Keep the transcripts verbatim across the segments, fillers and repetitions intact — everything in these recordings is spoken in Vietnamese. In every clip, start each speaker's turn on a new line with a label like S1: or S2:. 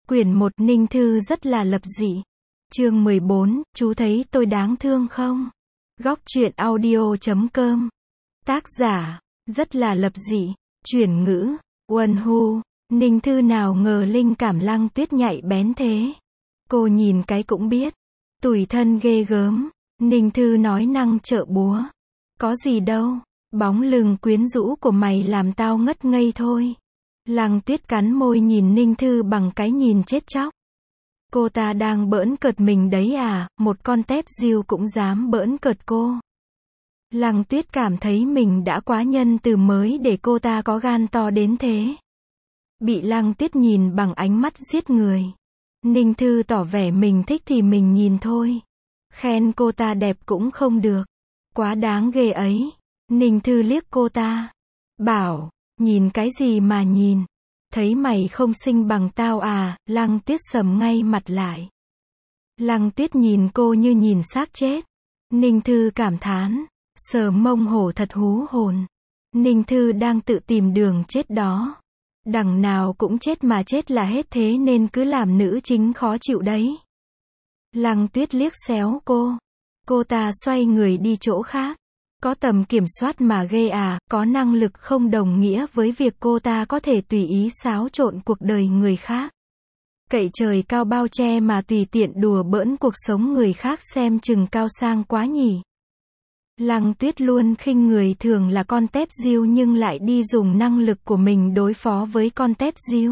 S1: Quyển một Ninh Thư rất là lập dị. Chương mười bốn, chú thấy tôi đáng thương không? Góc truyện audio chấm com. Tác giả, rất là lập dị. Chuyển ngữ, Uân Hu. Ninh Thư nào ngờ linh cảm Lăng Tuyết nhạy bén thế. Cô nhìn cái cũng biết. Tủi thân ghê gớm. Ninh Thư nói năng trợ búa. Có gì đâu, bóng lưng quyến rũ của mày làm tao ngất ngây thôi. Lăng Tuyết cắn môi nhìn Ninh Thư bằng cái nhìn chết chóc. Cô ta đang bỡn cợt mình đấy à, một con tép diêu cũng dám bỡn cợt cô. Lăng Tuyết cảm thấy mình đã quá nhân từ mới để cô ta có gan to đến thế. Bị Lăng Tuyết nhìn bằng ánh mắt giết người. Ninh Thư tỏ vẻ mình thích thì mình nhìn thôi. Khen cô ta đẹp cũng không được. Quá đáng ghê ấy. Ninh Thư liếc cô ta. Bảo, nhìn cái gì mà nhìn? Thấy mày không xinh bằng tao à? Lăng Tuyết sầm ngay mặt lại. Lăng Tuyết nhìn cô như nhìn xác chết. Ninh Thư cảm thán. Sờ mông hổ thật hú hồn. Ninh Thư đang tự tìm đường chết đó. Đằng nào cũng chết mà chết là hết thế nên cứ làm nữ chính khó chịu đấy. Lăng Tuyết liếc xéo cô. Cô ta xoay người đi chỗ khác. Có tầm kiểm soát mà ghê à, có năng lực không đồng nghĩa với việc cô ta có thể tùy ý xáo trộn cuộc đời người khác. Cậy trời cao bao che mà tùy tiện đùa bỡn cuộc sống người khác xem chừng cao sang quá nhỉ. Lăng Tuyết luôn khinh người thường là con tép diêu nhưng lại đi dùng năng lực của mình đối phó với con tép diêu.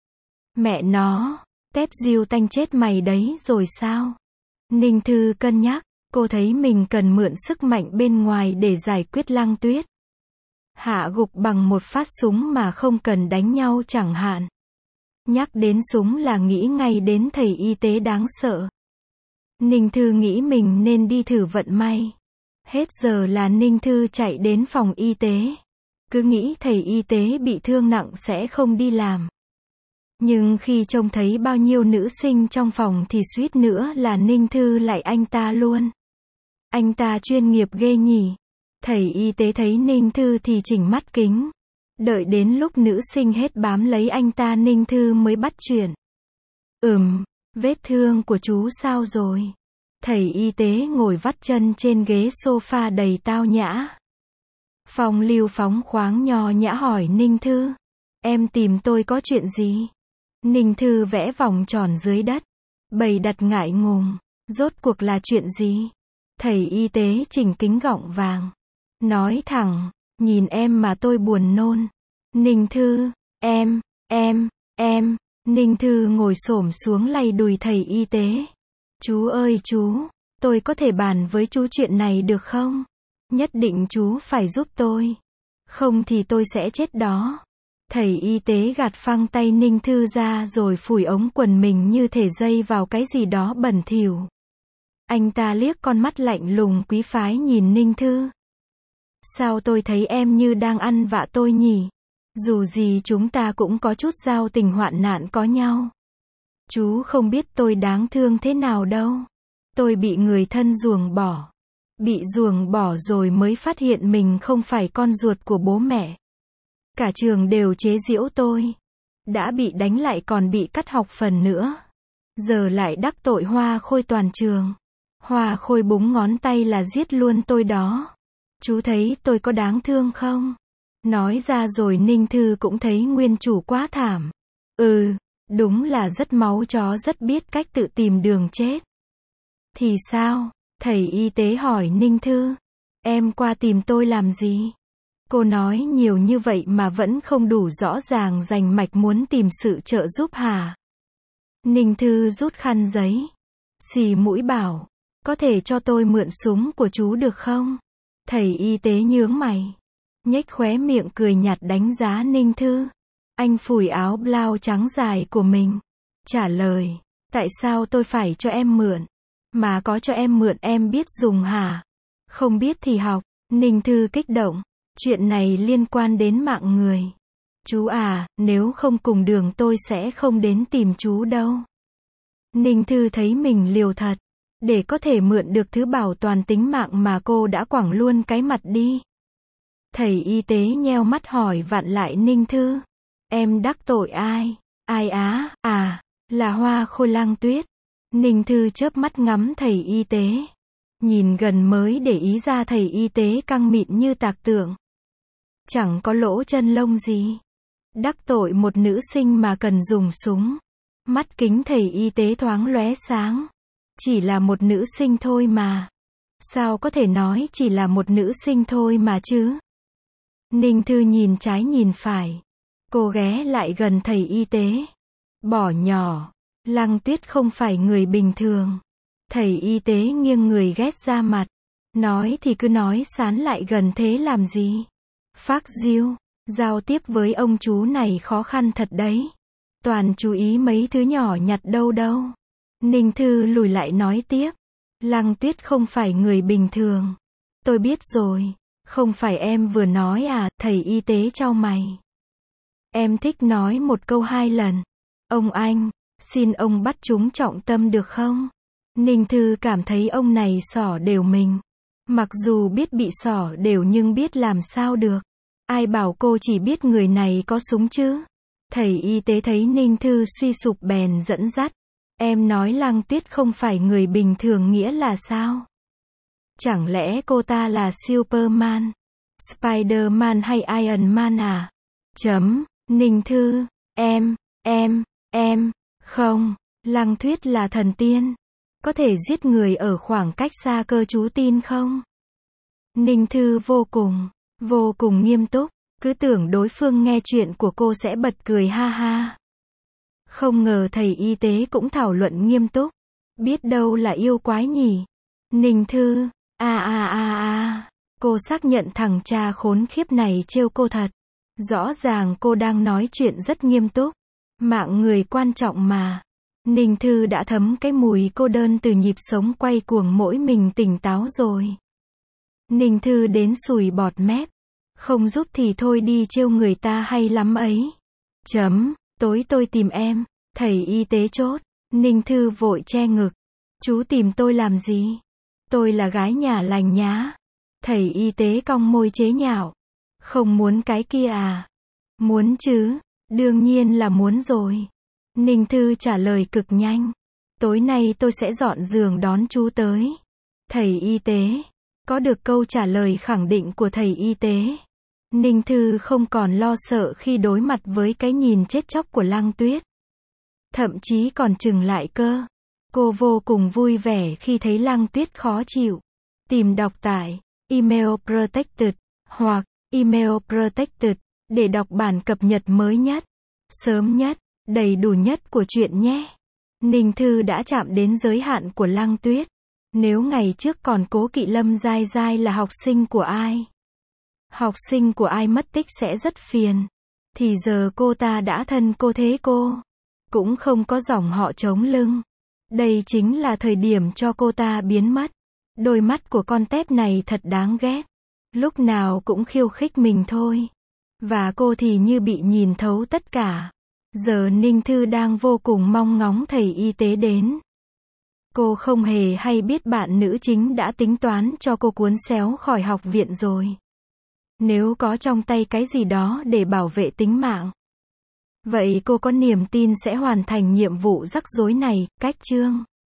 S1: Mẹ nó, tép diêu tanh chết mày đấy rồi sao? Ninh Thư cân nhắc. Cô thấy mình cần mượn sức mạnh bên ngoài để giải quyết Lăng Tuyết. Hạ gục bằng một phát súng mà không cần đánh nhau chẳng hạn. Nhắc đến súng là nghĩ ngay đến thầy y tế đáng sợ. Ninh Thư nghĩ mình nên đi thử vận may. Hết giờ là Ninh Thư chạy đến phòng y tế. Cứ nghĩ thầy y tế bị thương nặng sẽ không đi làm. Nhưng khi trông thấy bao nhiêu nữ sinh trong phòng thì suýt nữa là Ninh Thư lại anh ta luôn. Anh ta chuyên nghiệp ghê nhỉ. Thầy y tế thấy Ninh Thư thì chỉnh mắt kính. Đợi đến lúc nữ sinh hết bám lấy anh ta Ninh Thư mới bắt chuyện. Ừm, vết thương của chú sao rồi? Thầy y tế ngồi vắt chân trên ghế sofa đầy tao nhã. Phong lưu phóng khoáng nho nhã hỏi Ninh Thư. Em tìm tôi có chuyện gì? Ninh Thư vẽ vòng tròn dưới đất. Bày đặt ngại ngùng. Rốt cuộc là chuyện gì? Thầy y tế chỉnh kính gọng vàng. Nói thẳng, nhìn em mà tôi buồn nôn. Ninh Thư, em, em, em. Ninh Thư ngồi xổm xuống lay đùi thầy y tế. Chú ơi chú, tôi có thể bàn với chú chuyện này được không? Nhất định chú phải giúp tôi. Không thì tôi sẽ chết đó. Thầy y tế gạt phăng tay Ninh Thư ra rồi phủi ống quần mình như thể dây vào cái gì đó bẩn thỉu. Anh ta liếc con mắt lạnh lùng quý phái nhìn Ninh Thư. Sao tôi thấy em như đang ăn vạ tôi nhỉ? Dù gì chúng ta cũng có chút giao tình hoạn nạn có nhau. Chú không biết tôi đáng thương thế nào đâu. Tôi bị người thân ruồng bỏ. Bị ruồng bỏ rồi mới phát hiện mình không phải con ruột của bố mẹ. Cả trường đều chế giễu tôi. Đã bị đánh lại còn bị cắt học phần nữa. Giờ lại đắc tội Hoa Khôi toàn trường. Hoa Khôi búng ngón tay là giết luôn tôi đó. Chú thấy tôi có đáng thương không? Nói ra rồi Ninh Thư cũng thấy nguyên chủ quá thảm. Ừ, đúng là rất máu chó rất biết cách tự tìm đường chết. Thì sao? Thầy y tế hỏi Ninh Thư. Em qua tìm tôi làm gì? Cô nói nhiều như vậy mà vẫn không đủ rõ ràng rành mạch muốn tìm sự trợ giúp hả? Ninh Thư rút khăn giấy. Xì mũi bảo. Có thể cho tôi mượn súng của chú được không? Thầy y tế nhướng mày. Nhếch khóe miệng cười nhạt đánh giá Ninh Thư. Anh phủi áo blau trắng dài của mình. Trả lời. Tại sao tôi phải cho em mượn? Mà có cho em mượn em biết dùng hả? Không biết thì học. Ninh Thư kích động. Chuyện này liên quan đến mạng người. Chú à, nếu không cùng đường tôi sẽ không đến tìm chú đâu. Ninh Thư thấy mình liều thật. Để có thể mượn được thứ bảo toàn tính mạng mà cô đã quẳng luôn cái mặt đi. Thầy y tế nheo mắt hỏi vặn lại Ninh Thư. Em đắc tội ai? Ai á? À, Là hoa khôi Lăng Tuyết. Ninh Thư chớp mắt ngắm thầy y tế. Nhìn gần mới để ý ra thầy y tế căng mịn như tạc tượng. Chẳng có lỗ chân lông gì. Đắc tội một nữ sinh mà cần dùng súng. Mắt kính thầy y tế thoáng lóe sáng. Chỉ là một nữ sinh thôi mà. Sao có thể nói chỉ là một nữ sinh thôi mà chứ? Ninh Thư nhìn trái nhìn phải. Cô ghé lại gần thầy y tế. Bỏ nhỏ. Lăng Tuyết không phải người bình thường. Thầy y tế nghiêng người ghét ra mặt. Nói thì cứ nói sán lại gần thế làm gì? Phác diêu. Giao tiếp với ông chú này khó khăn thật đấy. Toàn chú ý mấy thứ nhỏ nhặt đâu đâu. Ninh Thư lùi lại nói tiếp. Lăng Tuyết không phải người bình thường. Tôi biết rồi. Không phải em vừa nói à, thầy y tế chau mày. Em thích nói một câu hai lần. Ông anh, xin ông bắt chúng trọng tâm được không? Ninh Thư cảm thấy ông này xỏ đều mình. Mặc dù biết bị xỏ đều nhưng biết làm sao được. Ai bảo cô chỉ biết người này có súng chứ? Thầy y tế thấy Ninh Thư suy sụp bèn dẫn dắt. Em nói Lăng Tuyết không phải người bình thường nghĩa là sao? Chẳng lẽ cô ta là Superman, Spiderman hay Iron Man à? Chấm, Ninh Thư, em, em, em, không, Lăng Tuyết là thần tiên. Có thể giết người ở khoảng cách xa cơ chú tin không? Ninh Thư vô cùng, vô cùng nghiêm túc. Cứ tưởng đối phương nghe chuyện của cô sẽ bật cười ha ha. Không ngờ thầy y tế cũng thảo luận nghiêm túc. Biết đâu là yêu quái nhỉ? Ninh Thư, a a a a, cô xác nhận thằng cha khốn khiếp này trêu cô thật. Rõ ràng cô đang nói chuyện rất nghiêm túc. Mạng người quan trọng mà. Ninh Thư đã thấm cái mùi cô đơn từ nhịp sống quay cuồng mỗi mình tỉnh táo rồi. Ninh Thư đến sùi bọt mép. Không giúp thì thôi đi trêu người ta hay lắm ấy. Chấm, tối tôi tìm em. Thầy y tế chốt. Ninh Thư vội che ngực. Chú tìm tôi làm gì? Tôi là gái nhà lành nhá. Thầy y tế cong môi chế nhạo. Không muốn cái kia à? Muốn chứ, đương nhiên là muốn rồi. Ninh Thư trả lời cực nhanh. Tối nay tôi sẽ dọn giường đón chú tới. Thầy y tế. Có được câu trả lời khẳng định của thầy y tế. Ninh Thư không còn lo sợ khi đối mặt với cái nhìn chết chóc của Lăng Tuyết. Thậm chí còn chừng lại cơ. Cô vô cùng vui vẻ khi thấy Lăng Tuyết khó chịu. Tìm đọc tại Email Protected hoặc Email Protected để đọc bản cập nhật mới nhất, sớm nhất, đầy đủ nhất của truyện nhé. Ninh Thư đã chạm đến giới hạn của Lăng Tuyết. Nếu ngày trước còn cố kỵ Lâm Giai Giai là học sinh của ai, học sinh của ai mất tích sẽ rất phiền, thì giờ cô ta đã thân cô thế cô, cũng không có dòng họ chống lưng. Đây chính là thời điểm cho cô ta biến mất. Đôi mắt của con tép này thật đáng ghét. Lúc nào cũng khiêu khích mình thôi. Và cô thì như bị nhìn thấu tất cả. Giờ Ninh Thư đang vô cùng mong ngóng thầy y tế đến. Cô không hề hay biết bạn nữ chính đã tính toán cho cô cuốn xéo khỏi học viện rồi. Nếu có trong tay cái gì đó để bảo vệ tính mạng, vậy cô có niềm tin sẽ hoàn thành nhiệm vụ rắc rối này. Cách chương